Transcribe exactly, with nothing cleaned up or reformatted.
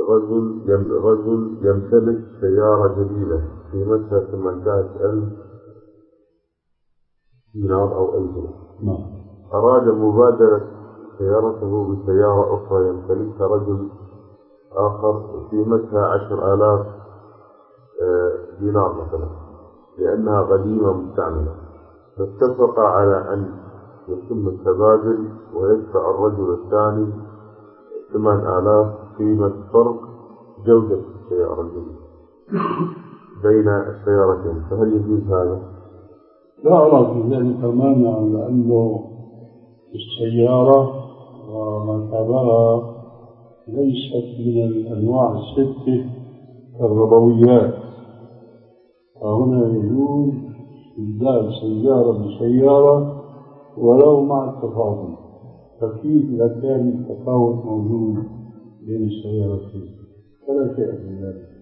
رجل رجل يمتلك سيارة جديدة قيمتها ثمانية عشر ألف دينار أو ألف. أراد مبادلة سيارته بسيارة أخرى يمتلكها رجل آخر قيمتها عشر آلاف دينار مثلا لأنها قديمة مستعملة، فاتفق على أن يتم التبادل ويدفع الرجل الثاني ثمان آلاف قيمة فرق جودة السيارة الجديدة بين السيارتين، فهل يجوز هذا؟ لا أرى في ذلك مانع، لأنه السيارة وما تبعها ليست من الأنواع الستة الربويات، فهنا يجوز استبدال سيارة بسيارة ولو مع التفاضل، فكيف إذا كان التفاوت موجود بين السيارتين؟ فلا شيء من ذلك.